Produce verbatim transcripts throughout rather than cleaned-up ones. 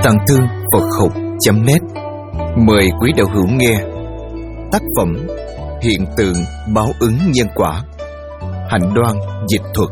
Tàng Thư Phật Học chấm net mời quý đạo hữu nghe tác phẩm Hiện tượng báo ứng nhân quả, Hạnh Đoan dịch thuật.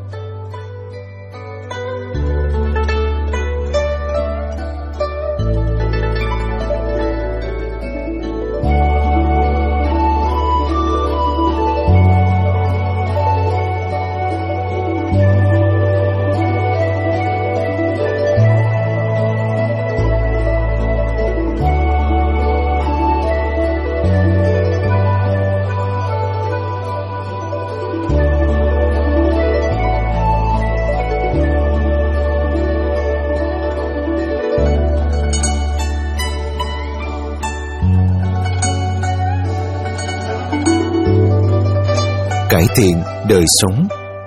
Cải thiện đời sống.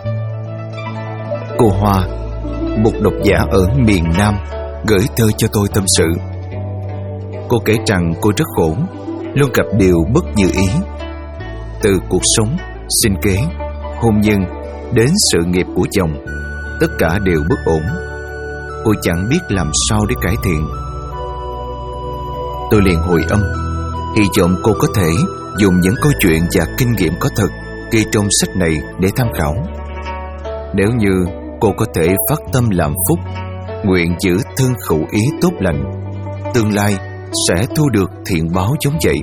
Cô Hoa, một độc giả ở miền Nam, gửi thơ cho tôi tâm sự. Cô kể rằng cô rất khổ, luôn gặp điều bất như ý. Từ cuộc sống, sinh kế, hôn nhân đến sự nghiệp của chồng, tất cả đều bất ổn. Cô chẳng biết làm sao để cải thiện. Tôi liền hồi âm, hy vọng cô có thể dùng những câu chuyện và kinh nghiệm có thật ghi trong sách này để tham khảo. Nếu như cô có thể phát tâm làm phúc, nguyện giữ thân khẩu ý tốt lành, tương lai sẽ thu được thiện báo giống vậy.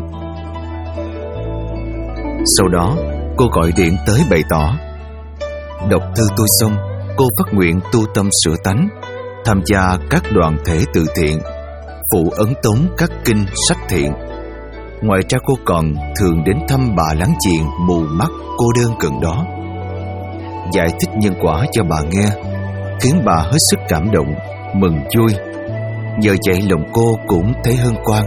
Sau đó cô gọi điện tới bày tỏ. Đọc thư tôi xong, cô phát nguyện tu tâm sửa tánh, tham gia các đoàn thể từ thiện, phụ ấn tống các kinh sách thiện. Ngoài ra cô còn thường đến thăm bà láng giềng mù mắt cô đơn gần đó, giải thích nhân quả cho bà nghe, khiến bà hết sức cảm động, mừng vui. Nhờ vậy lòng cô cũng thấy hân hoan.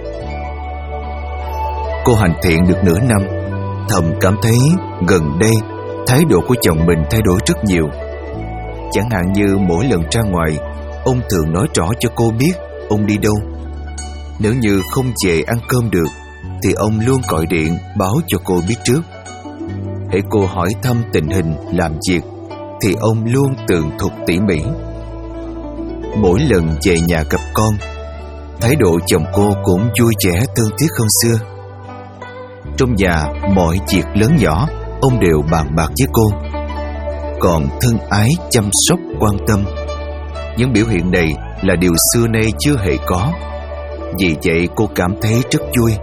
Cô hành thiện được nửa năm, thầm cảm thấy gần đây thái độ của chồng mình thay đổi rất nhiều. Chẳng hạn như mỗi lần ra ngoài, ông thường nói rõ cho cô biết ông đi đâu. Nếu như không về ăn cơm được thì ông luôn gọi điện báo cho cô biết trước. Hễ cô hỏi thăm tình hình làm việc thì ông luôn tường thuật tỉ mỉ. Mỗi lần về nhà gặp con, thái độ chồng cô cũng vui vẻ thân thiết hơn xưa. Trong nhà mọi việc lớn nhỏ ông đều bàn bạc với cô, còn thân ái chăm sóc quan tâm. Những biểu hiện này là điều xưa nay chưa hề có. Vì vậy cô cảm thấy rất vui.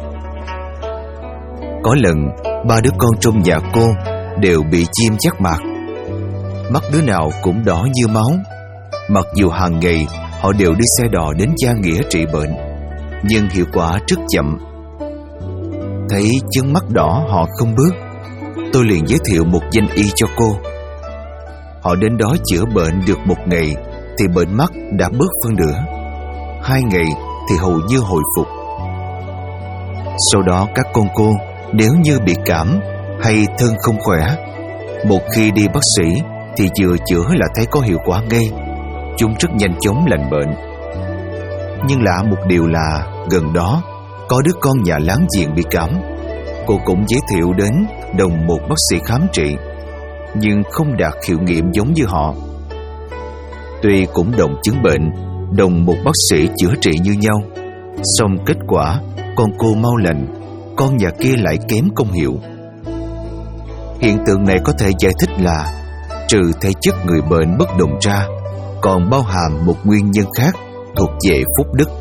Có lần ba đứa con trong nhà cô đều bị chim dắt mạc. Mắt đứa nào cũng đỏ như máu. Mặc dù hàng ngày họ đều đi xe đò đến Gia Nghĩa trị bệnh, nhưng hiệu quả rất chậm. Thấy chứng mắt đỏ họ không bớt, tôi liền giới thiệu một danh y cho cô. Họ đến đó chữa bệnh được một ngày thì bệnh mắt đã bớt phân nửa. Hai ngày thì hầu như hồi phục. Sau đó các con cô nếu như bị cảm hay thân không khỏe, một khi đi bác sĩ thì vừa chữa là thấy có hiệu quả ngay. Chúng rất nhanh chóng lành bệnh. Nhưng lạ một điều là gần đó có đứa con nhà láng giềng bị cảm. Cô cũng giới thiệu đến đồng một bác sĩ khám trị, nhưng không đạt hiệu nghiệm giống như họ. Tuy cũng đồng chứng bệnh, đồng một bác sĩ chữa trị như nhau, song kết quả con cô mau lành, con nhà kia lại kém công hiệu. Hiện tượng này có thể giải thích là trừ thể chất người bệnh bất đồng ra, còn bao hàm một nguyên nhân khác thuộc về phúc đức.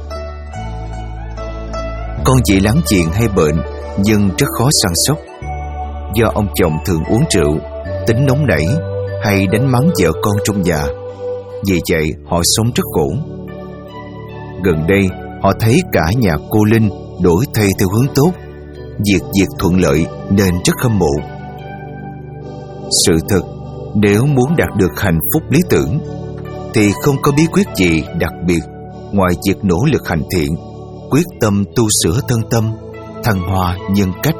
Con chị láng giềng hay bệnh nhưng rất khó săn sóc. Do ông chồng thường uống rượu, tính nóng nảy hay đánh mắng vợ con trong nhà, vì vậy họ sống rất khổ. Gần đây họ thấy cả nhà cô Linh đổi thay theo hướng tốt, việc việc thuận lợi nên rất hâm mộ. Sự thật, nếu muốn đạt được hạnh phúc lý tưởng thì không có bí quyết gì đặc biệt ngoài việc nỗ lực hành thiện, quyết tâm tu sửa thân tâm, thăng hoa nhân cách.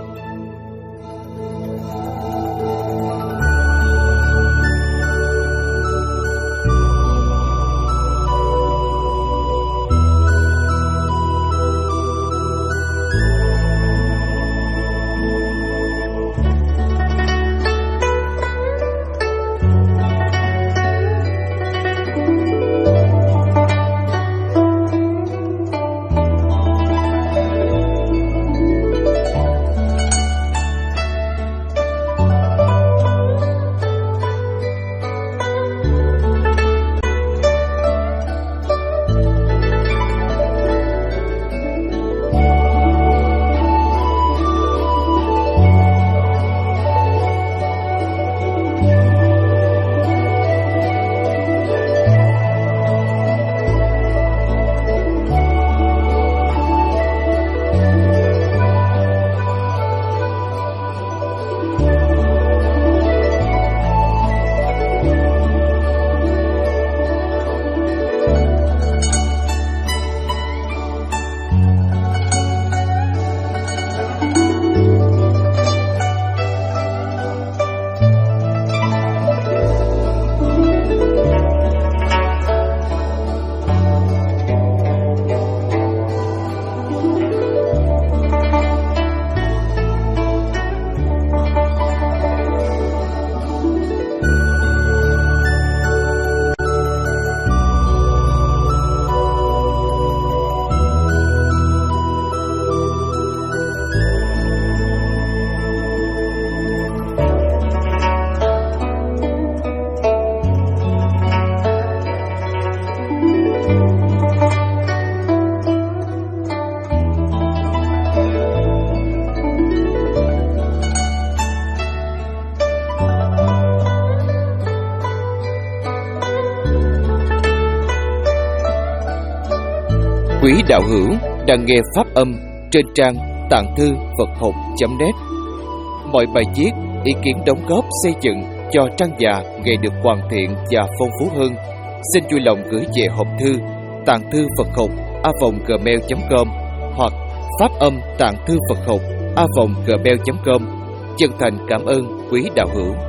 Quý đạo hữu đang nghe pháp âm trên trang tạng thư Phật học chấm net. Mọi bài viết, ý kiến đóng góp xây dựng cho trang già ngày được hoàn thiện và phong phú hơn, xin vui lòng gửi về hộp thư tạng thư Phật học a vòng gmail chấm com hoặc pháp âm tạng thư Phật học a vòng gmail chấm com. Chân thành cảm ơn quý đạo hữu.